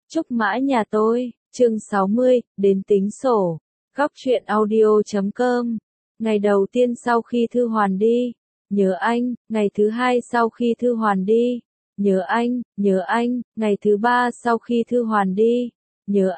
Trúc Mã nhà tôi, chương 60, đến tính sổ. Góc truyện audio.com. Ngày đầu tiên sau khi Thư Hoàn đi, nhớ anh, ngày thứ hai sau khi Thư Hoàn đi, nhớ anh, ngày thứ ba sau khi Thư Hoàn đi, nhớ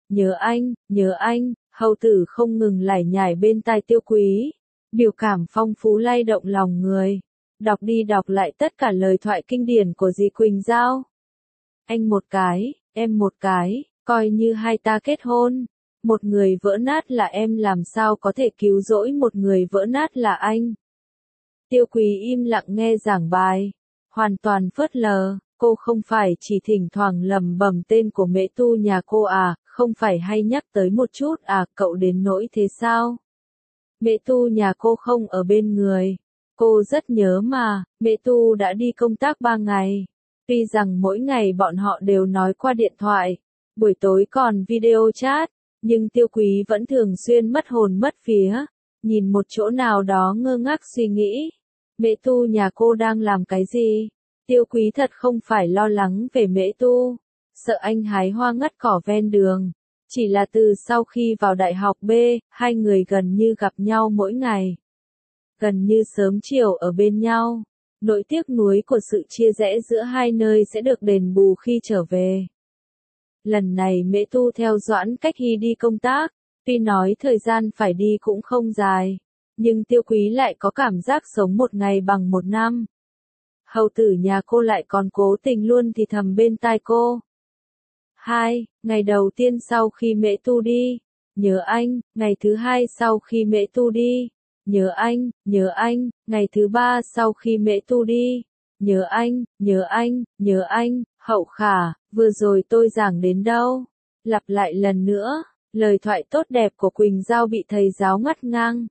anh, hầu tử không ngừng lải nhải bên tai Tiêu Quý, biểu cảm phong phú lay động lòng người, đọc đi đọc lại tất cả lời thoại kinh điển của dì Quỳnh Giao. Anh một cái, em một cái, coi như hai ta kết hôn. Một người vỡ nát là em, làm sao có thể cứu rỗi một người vỡ nát là anh. Tiêu Quý im lặng nghe giảng bài, hoàn toàn phớt lờ, cô không phải chỉ thỉnh thoảng lẩm bẩm tên của Mễ Tu nhà cô à, không phải hay nhắc tới một chút à, cậu đến nỗi thế sao? Mễ Tu nhà cô không ở bên người, cô rất nhớ mà, Mễ Tu đã đi công tác 3 ngày. Tuy rằng mỗi ngày bọn họ đều nói qua điện thoại, buổi tối còn video chat, nhưng Tiêu Quý vẫn thường xuyên mất hồn mất vía, nhìn một chỗ nào đó ngơ ngác suy nghĩ. Mễ Tu nhà cô đang làm cái gì? Tiêu Quý thật không phải lo lắng về Mễ Tu, sợ anh hái hoa ngắt cỏ ven đường. Chỉ là từ sau khi vào đại học B, hai người gần như gặp nhau mỗi ngày. Gần như sớm chiều ở bên nhau. Nỗi tiếc nuối của sự chia rẽ giữa hai nơi sẽ được đền bù khi trở về. Lần này Mễ Tu theo Doãn Cách Hy đi công tác, tuy nói thời gian phải đi cũng không dài, nhưng Tiêu Quý lại có cảm giác sống một ngày bằng một năm. Hầu tử nhà cô lại còn cố tình luôn thì thầm bên tai cô. Ngày đầu tiên sau khi Mễ Tu đi, nhớ anh, ngày thứ hai sau khi Mễ Tu đi, nhớ anh, ngày thứ ba sau khi Mễ Tu đi, nhớ anh, Hậu Khả, vừa rồi tôi giảng đến đâu? Lặp lại lần nữa, lời thoại tốt đẹp của Quỳnh Giao bị thầy giáo ngắt ngang.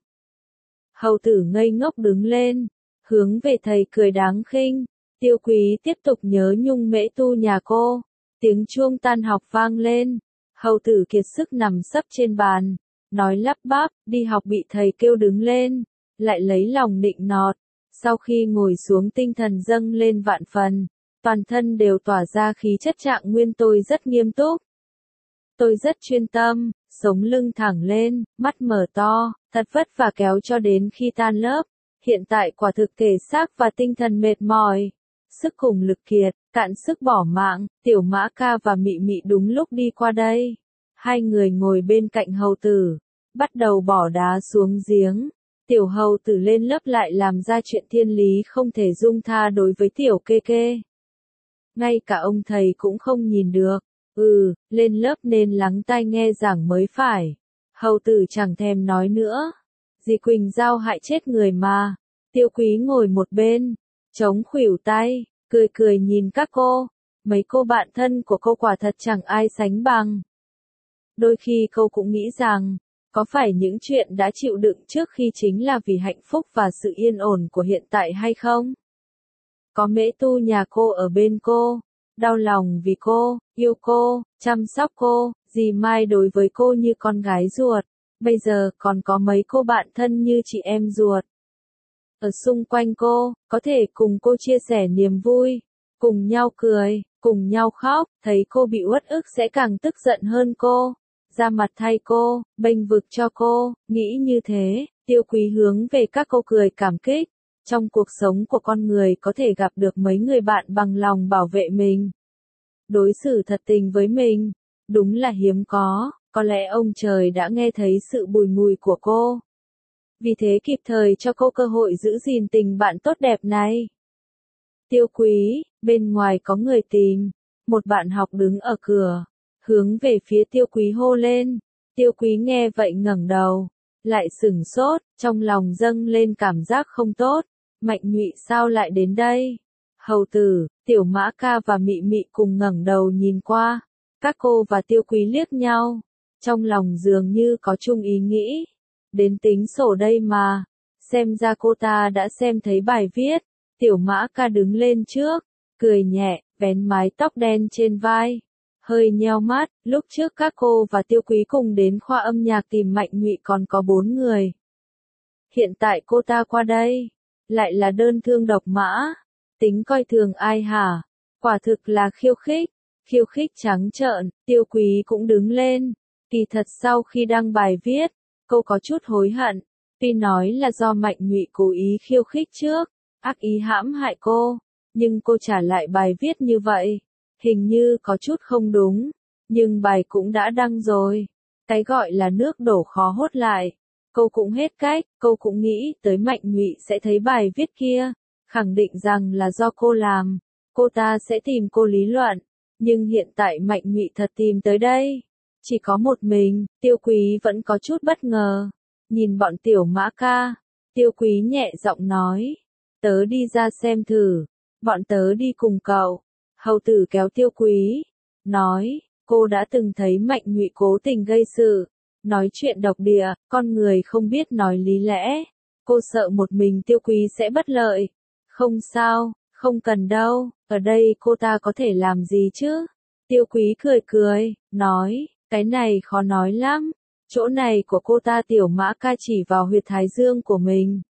Hầu tử ngây ngốc đứng lên, hướng về thầy cười đáng khinh. Tiêu Quý tiếp tục nhớ nhung Mễ Tu nhà cô. Tiếng chuông tan học vang lên, hầu tử kiệt sức nằm sấp trên bàn, nói lắp bắp, đi học bị thầy kêu đứng lên, lại lấy lòng nịnh nọt. Sau khi ngồi xuống tinh thần dâng lên vạn phần, toàn thân đều tỏa ra khí chất trạng nguyên. Tôi rất nghiêm túc. Tôi rất chuyên tâm, sống lưng thẳng lên, mắt mở to, thật vất vả kéo cho đến khi tan lớp. Hiện tại quả thực thể xác và tinh thần mệt mỏi, sức cùng lực kiệt, cạn sức bỏ mạng. Tiểu Mã Ca và Mị Mị đúng lúc đi qua đây. Hai người ngồi bên cạnh hầu tử, bắt đầu bỏ đá xuống giếng. Tiểu hầu tử lên lớp lại làm ra chuyện thiên lý không thể dung tha đối với tiểu kê kê. Ngay cả ông thầy cũng không nhìn được. Lên lớp nên lắng tai nghe giảng mới phải. Hầu tử chẳng thèm nói nữa. Dì Quỳnh Giao hại chết người mà. Tiêu Quý ngồi một bên, chống khuỷu tay, cười nhìn các cô. Mấy cô bạn thân của cô quả thật chẳng ai sánh bằng. Đôi khi cô cũng nghĩ rằng, có phải những chuyện đã chịu đựng trước khi chính là vì hạnh phúc và sự yên ổn của hiện tại hay không? Có Mễ Tu nhà cô ở bên cô, đau lòng vì cô, yêu cô, chăm sóc cô, dì Mai đối với cô như con gái ruột, bây giờ còn có mấy cô bạn thân như chị em ruột. Ở xung quanh cô, có thể cùng cô chia sẻ niềm vui, cùng nhau cười, cùng nhau khóc, thấy cô bị uất ức sẽ càng tức giận hơn cô, ra mặt thay cô, bênh vực cho cô. Nghĩ như thế, Tiêu Quý hướng về các cô cười cảm kích. Trong cuộc sống của con người có thể gặp được mấy người bạn bằng lòng bảo vệ mình, đối xử thật tình với mình, đúng là hiếm có lẽ ông trời đã nghe thấy sự bùi ngùi của cô. Vì thế kịp thời cho cô cơ hội giữ gìn tình bạn tốt đẹp này. Tiêu Quý, bên ngoài có người tìm. Một bạn học đứng ở cửa, hướng về phía Tiêu Quý hô lên. Tiêu Quý nghe vậy ngẩng đầu, lại sửng sốt, trong lòng dâng lên cảm giác không tốt. Mạnh Nhụy sao lại đến đây? Hầu tử, Tiểu Mã Ca và Mị Mị cùng ngẩng đầu nhìn qua. Các cô và Tiêu Quý liếc nhau, trong lòng dường như có chung ý nghĩ. Đến tính sổ đây mà, xem ra cô ta đã xem thấy bài viết. Tiểu Mã Ca đứng lên trước, cười nhẹ, vén mái tóc đen trên vai, hơi nheo mắt. Lúc trước các cô và Tiêu Quý cùng đến khoa âm nhạc tìm Mạnh Nhụy còn có 4 người. Hiện tại cô ta qua đây, lại là đơn thương độc mã, tính coi thường ai hả? Quả thực là khiêu khích. khiêu khích trắng trợn, Tiêu Quý cũng đứng lên. Kỳ thật sau khi đăng bài viết, cô có chút hối hận, tuy nói là do Mạnh Nhụy cố ý khiêu khích trước, ác ý hãm hại cô, nhưng cô trả lại bài viết như vậy, hình như có chút không đúng, nhưng bài cũng đã đăng rồi. Cái gọi là nước đổ khó hốt lại. Cô cũng hết cách, cô cũng nghĩ tới Mạnh Nhụy sẽ thấy bài viết kia, khẳng định rằng là do cô làm, cô ta sẽ tìm cô lý luận, nhưng hiện tại Mạnh Nhụy thật tìm tới đây. Chỉ có một mình, Tiêu Quý vẫn có chút bất ngờ. Nhìn bọn Tiểu Mã ca, Tiêu Quý nhẹ giọng nói, tớ đi ra xem thử, bọn tớ đi cùng cậu. Hầu tử kéo Tiêu Quý, nói, cô đã từng thấy Mạnh Nhụy cố tình gây sự, nói chuyện độc địa, con người không biết nói lý lẽ. Cô sợ một mình Tiêu Quý sẽ bất lợi. Không sao, không cần đâu, ở đây cô ta có thể làm gì chứ? Tiêu Quý cười cười, nói, cái này khó nói lắm. Chỗ này của cô ta Tiểu Mã ca chỉ vào huyệt thái dương của mình.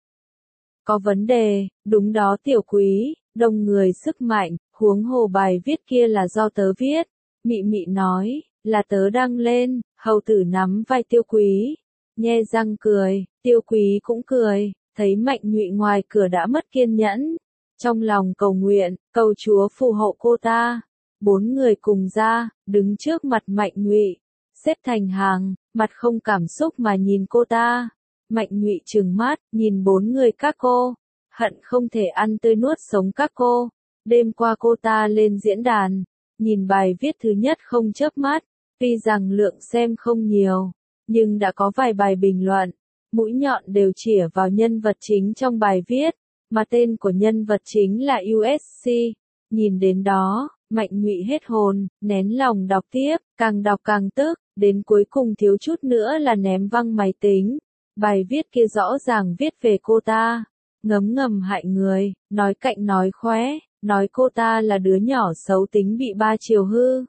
Có vấn đề, đúng đó Tiểu Quý, đông người sức mạnh, huống hồ bài viết kia là do tớ viết. Mị Mị nói, là tớ đăng lên. Hầu tử nắm vai Tiêu Quý, nhe răng cười, Tiêu Quý cũng cười, thấy Mạnh Nhụy ngoài cửa đã mất kiên nhẫn. Trong lòng cầu nguyện, cầu Chúa phù hộ cô ta. 4 người cùng ra, đứng trước mặt Mạnh Nhụy, xếp thành hàng, mặt không cảm xúc mà nhìn cô ta. Mạnh Nhụy trừng mắt, nhìn 4 người các cô, hận không thể ăn tươi nuốt sống các cô. Đêm qua cô ta lên diễn đàn, nhìn bài viết thứ nhất không chớp mắt, tuy rằng lượng xem không nhiều, nhưng đã có vài bài bình luận, mũi nhọn đều chĩa vào nhân vật chính trong bài viết, mà tên của nhân vật chính là USC. Nhìn đến đó, Mạnh Nhụy hết hồn, nén lòng đọc tiếp, càng đọc càng tức, đến cuối cùng thiếu chút nữa là ném văng máy tính. Bài viết kia rõ ràng viết về cô ta, ngấm ngầm hại người, nói cạnh nói khóe, nói cô ta là đứa nhỏ xấu tính bị ba chiều hư.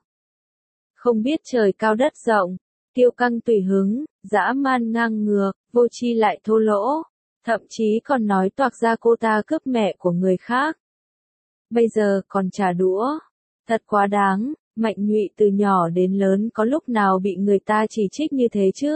Không biết trời cao đất rộng, kiêu căng tùy hứng, dã man ngang ngược, vô tri lại thô lỗ, thậm chí còn nói toạc ra cô ta cướp mẹ của người khác. Bây giờ còn trả đũa, thật quá đáng. Mạnh Nhụy từ nhỏ đến lớn có lúc nào bị người ta chỉ trích như thế chứ?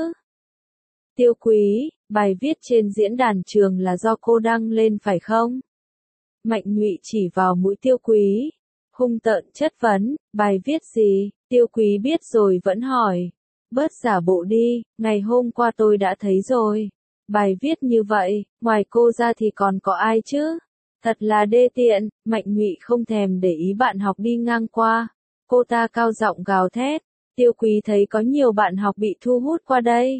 Tiêu Quý, bài viết trên diễn đàn trường là do cô đăng lên phải không? Mạnh Nhụy chỉ vào mũi Tiêu Quý, hung tợn chất vấn, bài viết gì? Tiêu Quý biết rồi vẫn hỏi, bớt giả bộ đi, ngày hôm qua tôi đã thấy rồi. Bài viết như vậy, ngoài cô ra thì còn có ai chứ? Thật là đê tiện. Mạnh Nhụy không thèm để ý bạn học đi ngang qua. Cô ta cao giọng gào thét. Tiêu Quý thấy có nhiều bạn học bị thu hút qua đây,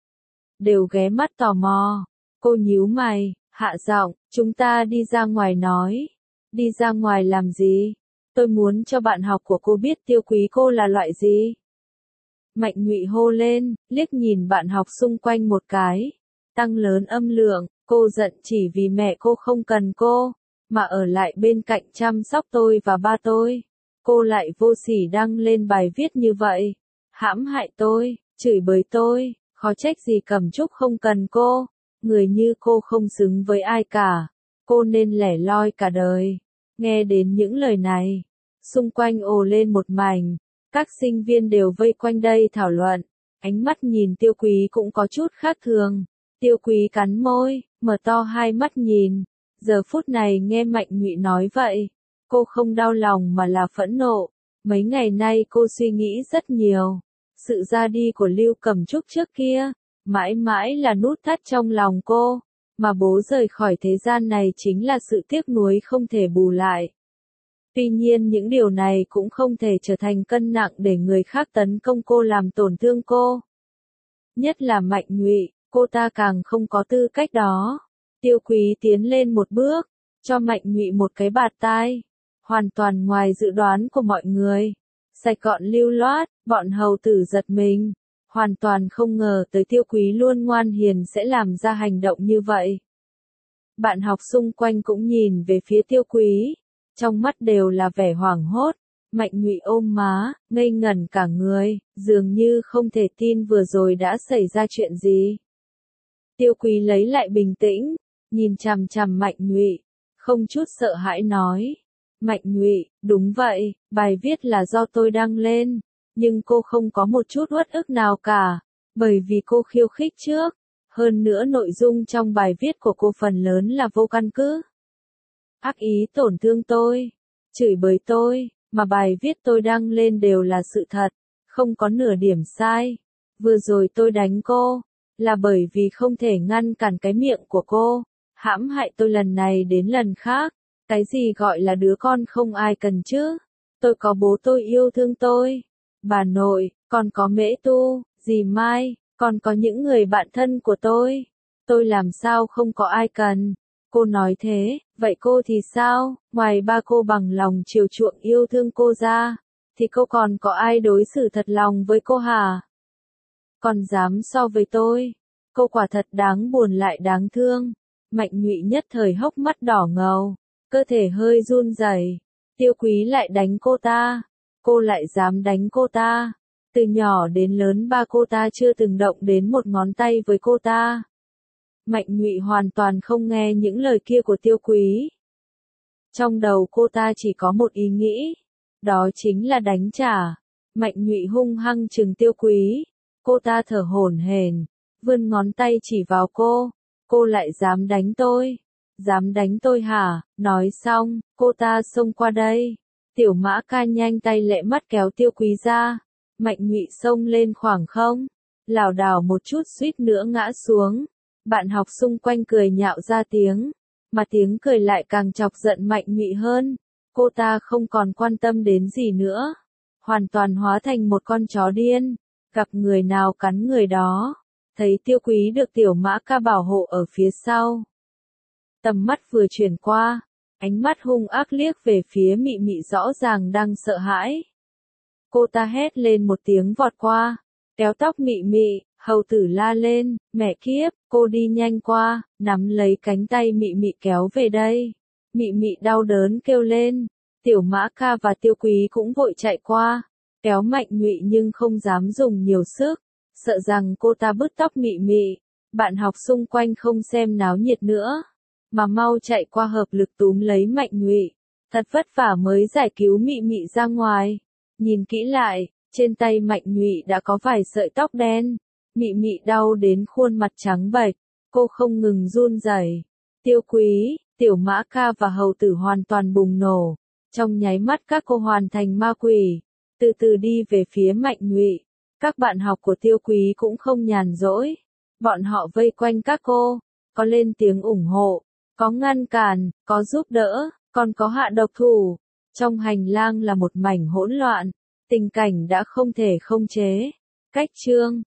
đều ghé mắt tò mò. Cô nhíu mày, hạ giọng, chúng ta đi ra ngoài nói. Đi ra ngoài làm gì? Tôi muốn cho bạn học của cô biết Tiêu Quý cô là loại gì. Mạnh Nhụy hô lên, liếc nhìn bạn học xung quanh một cái, tăng lớn âm lượng. Cô giận chỉ vì mẹ cô không cần cô, mà ở lại bên cạnh chăm sóc tôi và ba tôi. Cô lại vô sỉ đăng lên bài viết như vậy, hãm hại tôi, chửi bới tôi, khó trách gì Cẩm Trúc không cần cô. Người như cô không xứng với ai cả, cô nên lẻ loi cả đời. Nghe đến những lời này, xung quanh ồ lên một mảnh, các sinh viên đều vây quanh đây thảo luận, ánh mắt nhìn Tiêu Quý cũng có chút khác thường. Tiêu Quý cắn môi, mở to hai mắt nhìn. Giờ phút này nghe Mạnh Nhụy nói vậy, cô không đau lòng mà là phẫn nộ. Mấy ngày nay cô suy nghĩ rất nhiều. Sự ra đi của Lưu Cẩm Trúc trước kia, mãi mãi là nút thắt trong lòng cô. Mà bố rời khỏi thế gian này chính là sự tiếc nuối không thể bù lại. Tuy nhiên những điều này cũng không thể trở thành cân nặng để người khác tấn công cô làm tổn thương cô. Nhất là Mạnh Nhụy. Cô ta càng không có tư cách đó. Tiêu Quý tiến lên một bước, cho Mạnh Nhụy một cái bạt tai. Hoàn toàn ngoài dự đoán của mọi người. Sạch gọn lưu loát, bọn hầu tử giật mình. Hoàn toàn không ngờ tới Tiêu Quý luôn ngoan hiền sẽ làm ra hành động như vậy. Bạn học xung quanh cũng nhìn về phía Tiêu Quý. Trong mắt đều là vẻ hoảng hốt. Mạnh Nhụy ôm má, ngây ngẩn cả người, dường như không thể tin vừa rồi đã xảy ra chuyện gì. Tiêu Quý lấy lại bình tĩnh, nhìn chằm chằm Mạnh Nhụy, không chút sợ hãi nói, Mạnh Nhụy, đúng vậy, bài viết là do tôi đăng lên, nhưng cô không có một chút uất ức nào cả, bởi vì cô khiêu khích trước. Hơn nữa nội dung trong bài viết của cô phần lớn là vô căn cứ. Ác ý tổn thương tôi, chửi bới tôi, mà bài viết tôi đăng lên đều là sự thật, không có nửa điểm sai. Vừa rồi tôi đánh cô, là bởi vì không thể ngăn cản cái miệng của cô, hãm hại tôi lần này đến lần khác. Cái gì gọi là đứa con không ai cần chứ? Tôi có bố tôi yêu thương tôi, bà nội, còn có Mễ Tu, dì Mai, còn có những người bạn thân của tôi. Tôi làm sao không có ai cần? Cô nói thế, vậy cô thì sao? Ngoài ba cô bằng lòng chiều chuộng yêu thương cô ra, thì cô còn có ai đối xử thật lòng với cô hả? Còn dám so với tôi? Cô quả thật đáng buồn lại đáng thương. Mạnh Nhụy nhất thời hốc mắt đỏ ngầu, cơ thể hơi run rẩy. Tiêu Quý lại đánh cô ta, cô lại dám đánh cô ta. Từ nhỏ đến lớn ba cô ta chưa từng động đến một ngón tay với cô ta. Mạnh Nhụy hoàn toàn không nghe những lời kia của Tiêu Quý. Trong đầu cô ta chỉ có một ý nghĩ, đó chính là đánh trả. Mạnh Nhụy hung hăng trừng Tiêu Quý, cô ta thở hổn hển, vươn ngón tay chỉ vào cô lại dám đánh tôi. Dám đánh tôi hả? Nói xong, cô ta xông qua đây. Tiểu Mã Ca nhanh tay lẹ mắt kéo Tiêu Quý ra. Mạnh Nhụy xông lên khoảng không, lảo đảo một chút suýt nữa ngã xuống. Bạn học xung quanh cười nhạo ra tiếng, mà tiếng cười lại càng chọc giận Mạnh Nhụy hơn. Cô ta không còn quan tâm đến gì nữa, hoàn toàn hóa thành một con chó điên, gặp người nào cắn người đó. Thấy Tiêu Quý được Tiểu Mã Ca bảo hộ ở phía sau, tầm mắt vừa chuyển qua, ánh mắt hung ác liếc về phía Mị Mị rõ ràng đang sợ hãi. Cô ta hét lên một tiếng vọt qua, kéo tóc Mị Mị, hầu tử la lên, mẹ kiếp, cô đi nhanh qua, nắm lấy cánh tay Mị Mị kéo về đây. Mị Mị đau đớn kêu lên, Tiểu Mã Ca và Tiêu Quý cũng vội chạy qua, kéo Mạnh Nhụy nhưng không dám dùng nhiều sức, sợ rằng cô ta bứt tóc Mị Mị. Bạn học xung quanh không xem náo nhiệt nữa, mà mau chạy qua hợp lực túm lấy Mạnh Nhụy, thật vất vả mới giải cứu Mị Mị ra ngoài. Nhìn kỹ lại, trên tay Mạnh Nhụy đã có vài sợi tóc đen. Mị Mị đau đến khuôn mặt trắng bệch, cô không ngừng run rẩy. Tiêu Quý, Tiểu Mã Ca và hầu tử hoàn toàn bùng nổ. Trong nháy mắt các cô hoàn thành ma quỷ, từ từ đi về phía Mạnh Nhụy. Các bạn học của Tiêu Quý cũng không nhàn rỗi. Bọn họ vây quanh các cô, có lên tiếng ủng hộ, có ngăn cản, có giúp đỡ, còn có hạ độc thủ. Trong hành lang là một mảnh hỗn loạn, tình cảnh đã không thể không chế. Cách chương